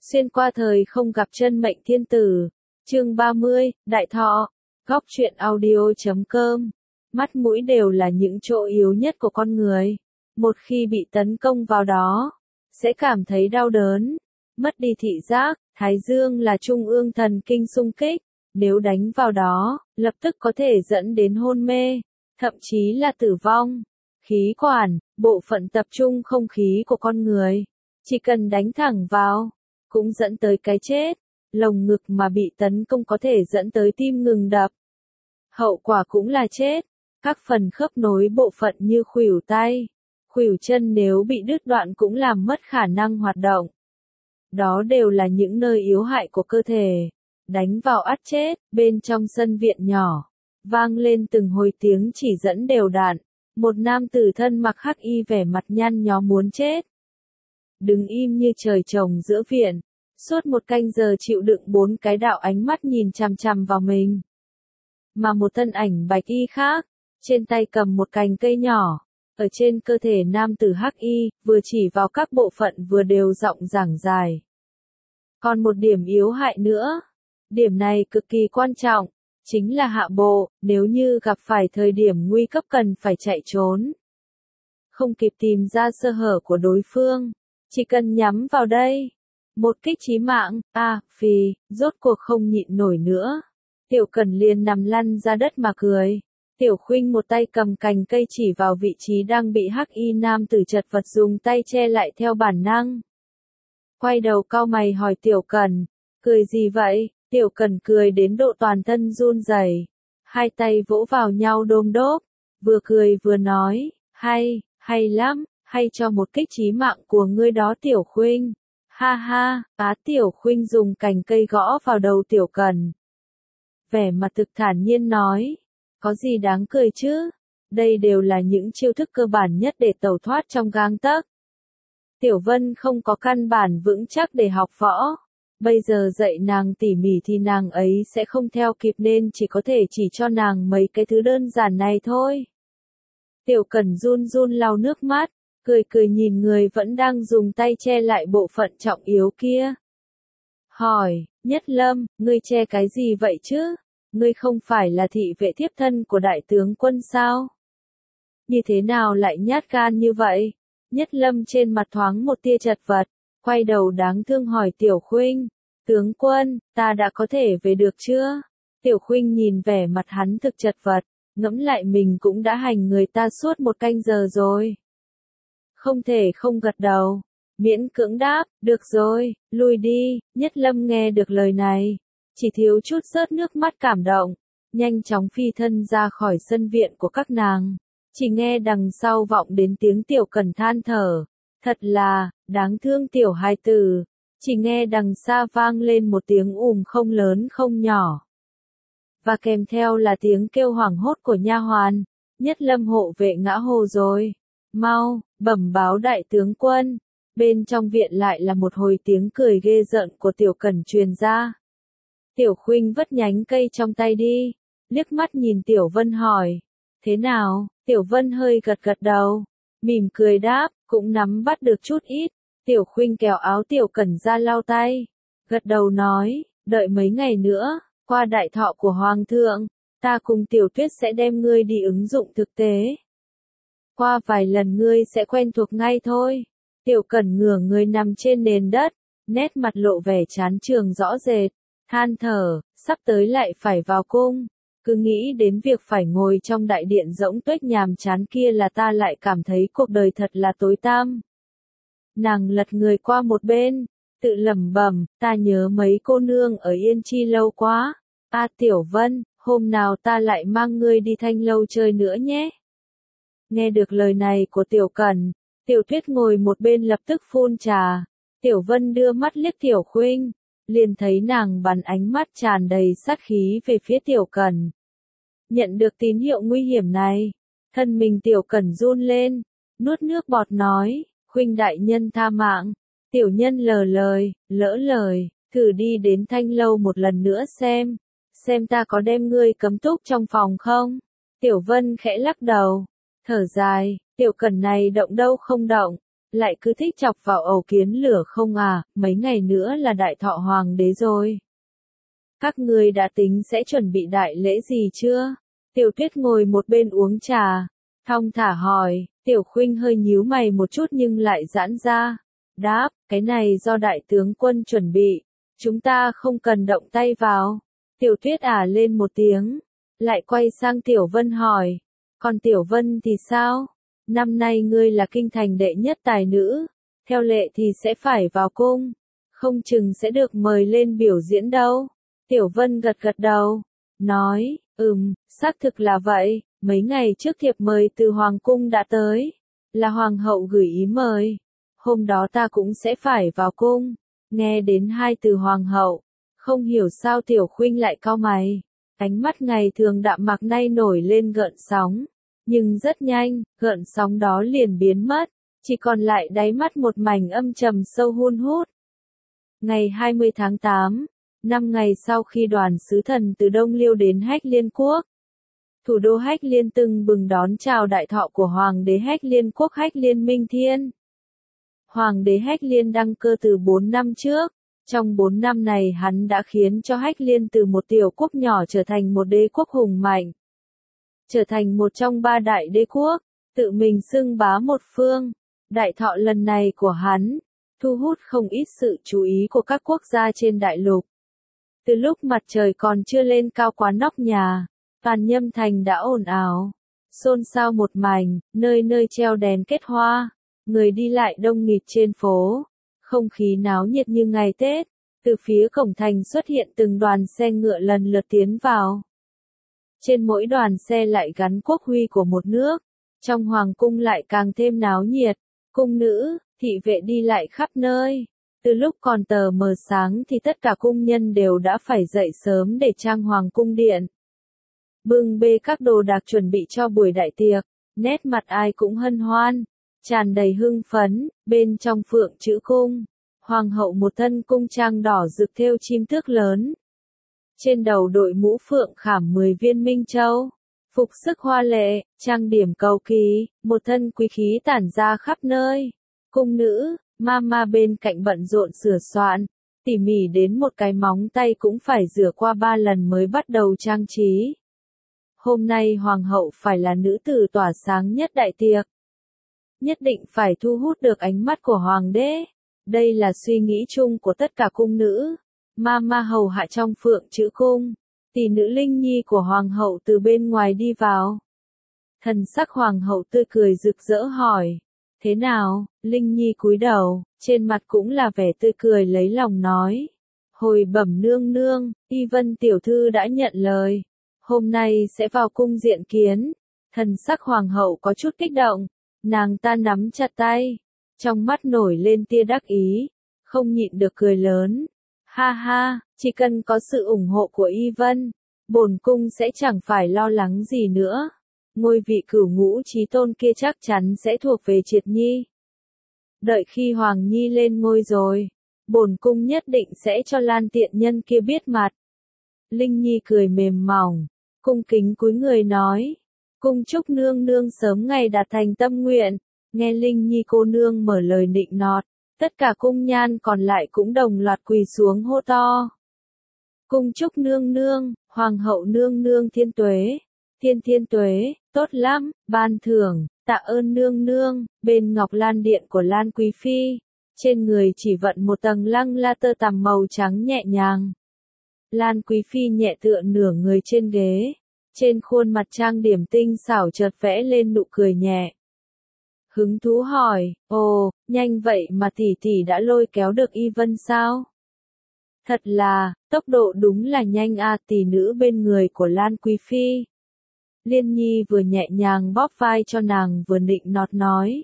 Xuyên qua thời không gặp chân mệnh thiên tử. Chương 30, Đại Thọ. Góc truyện audio.com. Mắt mũi đều là những chỗ yếu nhất của con người. Một khi bị tấn công vào đó, sẽ cảm thấy đau đớn, mất đi thị giác. Thái dương là trung ương thần kinh xung kích, nếu đánh vào đó, lập tức có thể dẫn đến hôn mê, thậm chí là tử vong. Khí quản, bộ phận tập trung không khí của con người, chỉ cần đánh thẳng vào, cũng dẫn tới cái chết. Lồng ngực mà bị tấn công có thể dẫn tới tim ngừng đập. Hậu quả cũng là chết. Các phần khớp nối bộ phận như khuỷu tay, khuỷu chân nếu bị đứt đoạn cũng làm mất khả năng hoạt động. Đó đều là những nơi yếu hại của cơ thể. Đánh vào ắt chết. Bên trong sân viện nhỏ, vang lên từng hồi tiếng chỉ dẫn đều đặn. Một nam tử thân mặc hắc y vẻ mặt nhăn nhó muốn chết, đứng im như trời trồng giữa viện, suốt một canh giờ chịu đựng 4 cái đạo ánh mắt nhìn chằm chằm vào mình. Mà một thân ảnh bạch y khác, trên tay cầm một cành cây nhỏ, ở trên cơ thể nam tử hắc y, vừa chỉ vào các bộ phận vừa đều giọng giảng giải. Còn một điểm yếu hại nữa, điểm này cực kỳ quan trọng, chính là hạ bộ, nếu như gặp phải thời điểm nguy cấp cần phải chạy trốn, không kịp tìm ra sơ hở của đối phương, chỉ cần nhắm vào đây, một kích chí mạng. Phì, rốt cuộc không nhịn nổi nữa. Tiểu Cẩn liền nằm lăn ra đất mà cười. Tiểu Khuynh một tay cầm cành cây chỉ vào vị trí đang bị hắc y nam tử chật vật dùng tay che lại theo bản năng. Quay đầu cau mày hỏi Tiểu Cẩn, cười gì vậy? Tiểu Cẩn cười đến độ toàn thân run rẩy, hai tay vỗ vào nhau đôm đốp, vừa cười vừa nói, hay lắm, hay cho một kích chí mạng của ngươi đó Tiểu Khuynh. Ha ha, Tiểu Khuynh dùng cành cây gõ vào đầu Tiểu Cẩn. Vẻ mặt thực thản nhiên nói, có gì đáng cười chứ, đây đều là những chiêu thức cơ bản nhất để tẩu thoát trong gang tấc. Tiểu Vân không có căn bản vững chắc để học võ, bây giờ dạy nàng tỉ mỉ thì nàng ấy sẽ không theo kịp nên chỉ có thể chỉ cho nàng mấy cái thứ đơn giản này thôi. Tiểu Cẩn run run lau nước mắt, cười nhìn người vẫn đang dùng tay che lại bộ phận trọng yếu kia. Hỏi, Nhất Lâm, ngươi che cái gì vậy chứ? Ngươi không phải là thị vệ thiếp thân của đại tướng quân sao? Như thế nào lại nhát gan như vậy? Nhất Lâm trên mặt thoáng một tia chật vật, quay đầu đáng thương hỏi Tiểu Khuynh, tướng quân, ta đã có thể về được chưa? Tiểu Khuynh nhìn vẻ mặt hắn thực chật vật, ngẫm lại mình cũng đã hành người ta suốt một canh giờ rồi. Không thể không gật đầu, miễn cưỡng đáp, được rồi, lui đi. Nhất Lâm nghe được lời này, chỉ thiếu chút rớt nước mắt cảm động, nhanh chóng phi thân ra khỏi sân viện của các nàng. Chỉ nghe đằng sau vọng đến tiếng Tiểu Cẩn than thở, thật là, đáng thương tiểu hài tử. Chỉ nghe đằng xa vang lên một tiếng không lớn không nhỏ. Và kèm theo là tiếng kêu hoảng hốt của nha hoàn, Nhất Lâm hộ vệ ngã hồ rồi. Mau, bẩm báo đại tướng quân. Bên trong viện lại là một hồi tiếng cười ghê rợn của Tiểu Cẩn truyền ra. Tiểu Khuynh vất nhánh cây trong tay đi, liếc mắt nhìn Tiểu Vân hỏi, thế nào? Tiểu Vân hơi gật đầu, mỉm cười đáp, cũng nắm bắt được chút ít. Tiểu Khuynh kéo áo Tiểu Cẩn ra lau tay, gật đầu nói, đợi mấy ngày nữa, qua đại thọ của Hoàng thượng, ta cùng Tiểu Tuyết sẽ đem ngươi đi ứng dụng thực tế. Qua vài lần ngươi sẽ quen thuộc ngay thôi. Tiểu Cẩn ngửa người nằm trên nền đất, nét mặt lộ vẻ chán chường rõ rệt, than thở, sắp tới lại phải vào cung. Cứ nghĩ đến việc phải ngồi trong đại điện rỗng tuếch nhàm chán kia là ta lại cảm thấy cuộc đời thật là tối tăm. Nàng lật người qua một bên, tự lẩm bẩm, ta nhớ mấy cô nương ở Yên Chi lâu quá. Tiểu Vân, hôm nào ta lại mang ngươi đi Thanh lâu chơi nữa nhé. Nghe được lời này của Tiểu Cẩn, Tiểu Tuyết ngồi một bên lập tức phun trà. Tiểu Vân đưa mắt liếc Tiểu Khuynh, liền thấy nàng bắn ánh mắt tràn đầy sát khí về phía Tiểu Cẩn. Nhận được tín hiệu nguy hiểm này, thân mình Tiểu Cẩn run lên, nuốt nước bọt nói, Khuynh đại nhân tha mạng. Tiểu nhân lỡ lời, thử đi đến Thanh lâu một lần nữa xem ta có đem ngươi cấm túc trong phòng không? Tiểu Vân khẽ lắc đầu, thở dài, Tiểu Cẩn này động đâu không động, Lại cứ thích chọc vào ầu kiến lửa không à, mấy ngày nữa là đại thọ hoàng đế rồi. Các ngươi đã tính sẽ chuẩn bị đại lễ gì chưa? Tiểu Tuyết ngồi một bên uống trà, thong thả hỏi, Tiểu Khuynh hơi nhíu mày một chút nhưng lại giãn ra. Đáp, cái này do đại tướng quân chuẩn bị, chúng ta không cần động tay vào. Tiểu Tuyết lên một tiếng, lại quay sang Tiểu Vân hỏi, còn Tiểu Vân thì sao? Năm nay ngươi là kinh thành đệ nhất tài nữ, theo lệ thì sẽ phải vào cung, không chừng sẽ được mời lên biểu diễn đâu. Tiểu Vân gật gật đầu, nói, xác thực là vậy, mấy ngày trước thiệp mời từ Hoàng cung đã tới, là Hoàng hậu gửi ý mời, hôm đó ta cũng sẽ phải vào cung. Nghe đến hai từ Hoàng hậu, không hiểu sao Tiểu Khuynh lại cau mày, ánh mắt ngày thường đạm mạc nay nổi lên gợn sóng, nhưng rất nhanh, gợn sóng đó liền biến mất, chỉ còn lại đáy mắt một mảnh âm trầm sâu hun hút. Ngày 20 tháng 8, 5 ngày sau khi đoàn sứ thần từ Đông Liêu đến Hách Liên Quốc, thủ đô Hách Liên tưng bừng đón chào đại thọ của Hoàng đế Hách Liên Quốc Hách Liên Minh Thiên. Hoàng đế Hách Liên đăng cơ từ 4 năm trước, trong 4 năm này hắn đã khiến cho Hách Liên từ một tiểu quốc nhỏ trở thành một đế quốc hùng mạnh, trở thành một trong 3 đại đế quốc, tự mình xưng bá một phương. Đại thọ lần này của hắn, thu hút không ít sự chú ý của các quốc gia trên đại lục. Từ lúc mặt trời còn chưa lên cao quá nóc nhà, toàn Nhâm Thành đã ồn ào, xôn xao một mảnh, nơi nơi treo đèn kết hoa, người đi lại đông nghịt trên phố, không khí náo nhiệt như ngày Tết. Từ phía cổng thành xuất hiện từng đoàn xe ngựa lần lượt tiến vào. Trên mỗi đoàn xe lại gắn quốc huy của một nước, trong hoàng cung lại càng thêm náo nhiệt, cung nữ, thị vệ đi lại khắp nơi. Từ lúc còn tờ mờ sáng thì tất cả cung nhân đều đã phải dậy sớm để trang hoàng cung điện, bưng bê các đồ đạc chuẩn bị cho buổi đại tiệc, nét mặt ai cũng hân hoan, tràn đầy hưng phấn. Bên trong Phượng Chữ Cung, hoàng hậu một thân cung trang đỏ rực thêu chim tước lớn, trên đầu đội mũ phượng khảm 10 viên minh châu, phục sức hoa lệ, trang điểm cầu kỳ, một thân quý khí tản ra khắp nơi. Cung nữ, mama bên cạnh bận rộn sửa soạn, tỉ mỉ đến một cái móng tay cũng phải rửa qua 3 lần mới bắt đầu trang trí. Hôm nay hoàng hậu phải là nữ tử tỏa sáng nhất đại tiệc, nhất định phải thu hút được ánh mắt của hoàng đế. Đây là suy nghĩ chung của tất cả cung nữ, mama hầu hạ trong Phượng Chữ Cung. Tỷ nữ Linh Nhi của hoàng hậu từ bên ngoài đi vào. Thần sắc hoàng hậu tươi cười rực rỡ hỏi, thế nào? Linh Nhi cúi đầu, trên mặt cũng là vẻ tươi cười lấy lòng nói, hồi bẩm nương nương, Y Vân tiểu thư đã nhận lời, hôm nay sẽ vào cung diện kiến. Thần sắc hoàng hậu có chút kích động, nàng ta nắm chặt tay, trong mắt nổi lên tia đắc ý, không nhịn được cười lớn. Ha ha, chỉ cần có sự ủng hộ của Y Vân, bổn cung sẽ chẳng phải lo lắng gì nữa. Ngôi vị cửu ngũ chí tôn kia chắc chắn sẽ thuộc về Triệt Nhi. Đợi khi Hoàng Nhi lên ngôi rồi, bổn cung nhất định sẽ cho Lan tiện nhân kia biết mặt. Linh Nhi cười mềm mỏng, cung kính cúi người nói, cung chúc nương nương sớm ngày đạt thành tâm nguyện. Nghe Linh Nhi cô nương mở lời nịnh nọt, tất cả cung nhan còn lại cũng đồng loạt quỳ xuống hô to. Cung chúc nương nương, hoàng hậu nương nương thiên tuế, thiên tuế, tốt lắm, ban thưởng, tạ ơn nương nương. Bên Ngọc Lan điện của Lan Quý Phi, trên người chỉ vận một tầng lăng la tơ tằm màu trắng nhẹ nhàng. Lan Quý Phi nhẹ tựa nửa người trên ghế, trên khuôn mặt trang điểm tinh xảo chợt vẽ lên nụ cười nhẹ. Hứng thú hỏi, ồ, nhanh vậy mà tỷ tỷ đã lôi kéo được Y Vân sao? Thật là, tốc độ đúng là nhanh a. Tỷ nữ bên người của Lan Quý Phi. Liên Nhi vừa nhẹ nhàng bóp vai cho nàng vừa nịnh nọt nói.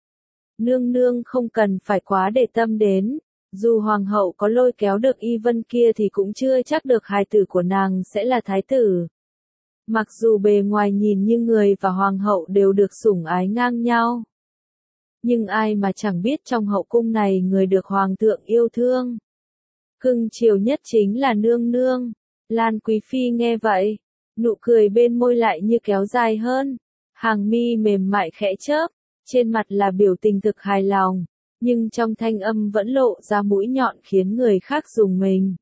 Nương nương không cần phải quá để tâm đến, dù hoàng hậu có lôi kéo được Y Vân kia thì cũng chưa chắc được hài tử của nàng sẽ là thái tử. Mặc dù bề ngoài nhìn như người và hoàng hậu đều được sủng ái ngang nhau, nhưng ai mà chẳng biết trong hậu cung này người được hoàng thượng yêu thương, cưng chiều nhất chính là nương nương. Lan Quý Phi nghe vậy, nụ cười bên môi lại như kéo dài hơn, hàng mi mềm mại khẽ chớp, trên mặt là biểu tình thực hài lòng, nhưng trong thanh âm vẫn lộ ra mũi nhọn khiến người khác rùng mình.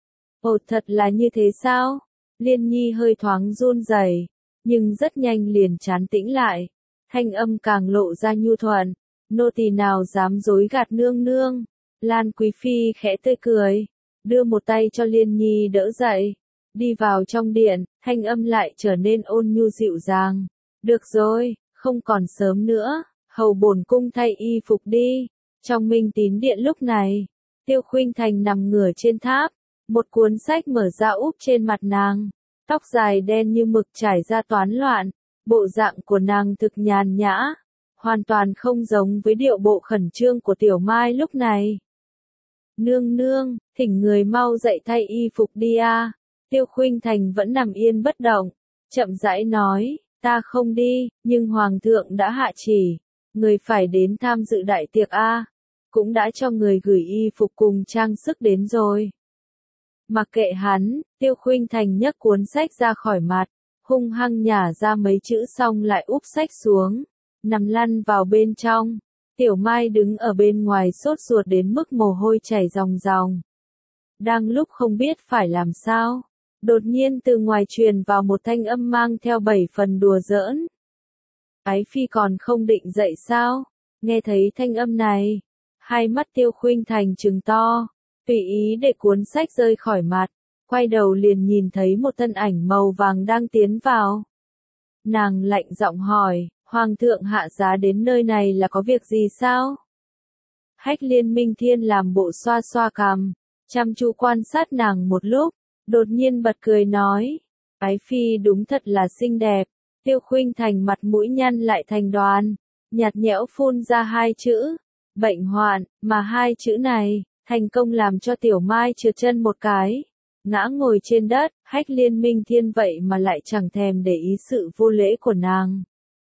Ồ, thật là như thế sao? Liên Nhi hơi thoáng run rẩy, nhưng rất nhanh liền trán tĩnh lại. Thanh âm càng lộ ra nhu thuận, nô tỳ nào dám dối gạt nương nương. Lan Quý Phi khẽ tươi cười, đưa một tay cho Liên Nhi đỡ dậy. Đi vào trong điện, thanh âm lại trở nên ôn nhu dịu dàng. Được rồi, không còn sớm nữa, hầu bổn cung thay y phục đi. Trong Minh Tín điện lúc này, Tiêu Khuynh Thành nằm ngửa trên tháp, một cuốn sách mở ra úp trên mặt nàng, tóc dài đen như mực trải ra toán loạn, bộ dạng của nàng thực nhàn nhã, hoàn toàn không giống với điệu bộ khẩn trương của Tiểu Mai lúc này. Nương nương, thỉnh người mau dậy thay y phục đi a. Tiêu Khuynh Thành vẫn nằm yên bất động, chậm rãi nói, ta không đi, nhưng Hoàng thượng đã hạ chỉ, người phải đến tham dự đại tiệc a, cũng đã cho người gửi y phục cùng trang sức đến rồi. Mặc kệ hắn, Tiêu Khuynh Thành nhấc cuốn sách ra khỏi mặt, hung hăng nhả ra mấy chữ xong lại úp sách xuống, nằm lăn vào bên trong. Tiểu Mai đứng ở bên ngoài sốt ruột đến mức mồ hôi chảy ròng ròng. Đang lúc không biết phải làm sao, đột nhiên từ ngoài truyền vào một thanh âm mang theo 7 phần đùa giỡn. Ái Phi còn không định dậy sao? Nghe thấy thanh âm này, hai mắt Tiêu Khuynh Thành trừng to, tùy ý để cuốn sách rơi khỏi mặt, quay đầu liền nhìn thấy một thân ảnh màu vàng đang tiến vào. Nàng lạnh giọng hỏi, Hoàng thượng hạ giá đến nơi này là có việc gì sao? Hách Liên Minh Thiên làm bộ xoa xoa cằm, chăm chú quan sát nàng một lúc, đột nhiên bật cười nói, Ái Phi đúng thật là xinh đẹp. Tiêu Khuynh Thành mặt mũi nhăn lại thành đoàn, nhạt nhẽo phun ra hai chữ, bệnh hoạn, mà hai chữ này, thành công làm cho Tiểu Mai trượt chân một cái, ngã ngồi trên đất. Hách Liên Minh Thiên vậy mà lại chẳng thèm để ý sự vô lễ của nàng.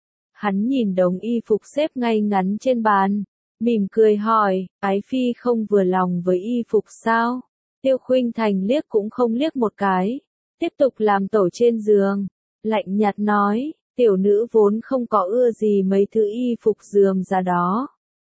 Hắn nhìn đống y phục xếp ngay ngắn trên bàn, mỉm cười hỏi, Ái Phi không vừa lòng với y phục sao? Tiêu Khuynh Thành liếc cũng không liếc một cái, tiếp tục làm tổ trên giường, lạnh nhạt nói, tiểu nữ vốn không có ưa gì mấy thứ y phục rườm rà đó.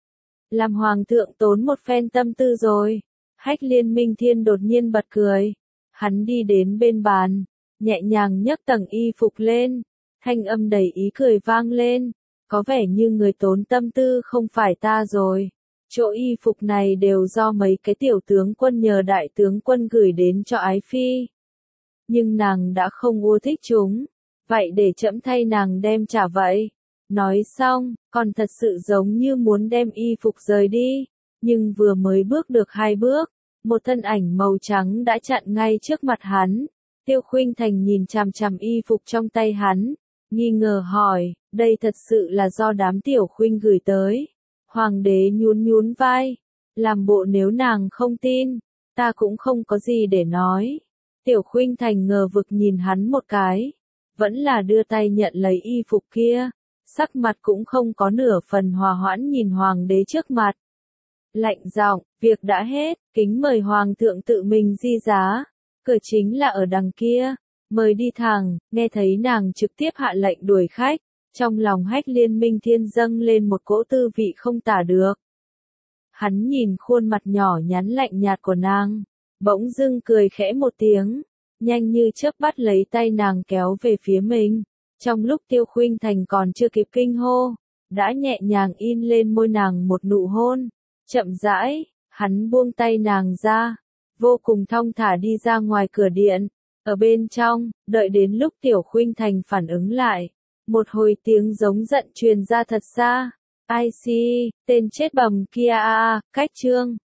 Làm Hoàng thượng tốn một phen tâm tư rồi. Hách Liên Minh Thiên đột nhiên bật cười, hắn đi đến bên bàn, nhẹ nhàng nhấc tầng y phục lên, thanh âm đầy ý cười vang lên, có vẻ như người tốn tâm tư không phải ta rồi. Chỗ y phục này đều do mấy cái tiểu tướng quân nhờ đại tướng quân gửi đến cho Ái Phi. Nhưng nàng đã không ưa thích chúng, vậy để trẫm thay nàng đem trả vậy. Nói xong, còn thật sự giống như muốn đem y phục rời đi, nhưng vừa mới bước được 2 bước, một thân ảnh màu trắng đã chặn ngay trước mặt hắn. Tiêu Khuynh Thành nhìn chằm chằm y phục trong tay hắn, nghi ngờ hỏi, đây thật sự là do đám tiểu khuynh gửi tới. Hoàng đế nhún nhún vai, làm bộ nếu nàng không tin, ta cũng không có gì để nói. Tiểu Khuynh Thành ngờ vực nhìn hắn một cái, vẫn là đưa tay nhận lấy y phục kia, sắc mặt cũng không có nửa phần hòa hoãn nhìn hoàng đế trước mặt. Lạnh giọng, việc đã hết, kính mời hoàng thượng tự mình di giá, cửa chính là ở đằng kia, mời đi thẳng. Nghe thấy nàng trực tiếp hạ lệnh đuổi khách, trong lòng Hách Liên Minh Thiên dâng lên một cỗ tư vị không tả được. Hắn nhìn khuôn mặt nhỏ nhắn lạnh nhạt của nàng, bỗng dưng cười khẽ một tiếng, nhanh như chớp bắt lấy tay nàng kéo về phía mình. Trong lúc Tiêu Khuynh Thành còn chưa kịp kinh hô, đã nhẹ nhàng in lên môi nàng một nụ hôn. Chậm rãi, hắn buông tay nàng ra, vô cùng thong thả đi ra ngoài cửa điện. Ở bên trong, đợi đến lúc Tiểu Khuynh Thành phản ứng lại, một hồi tiếng giống giận truyền ra thật xa. Ai xì, tên chết bầm kia a, cách chương.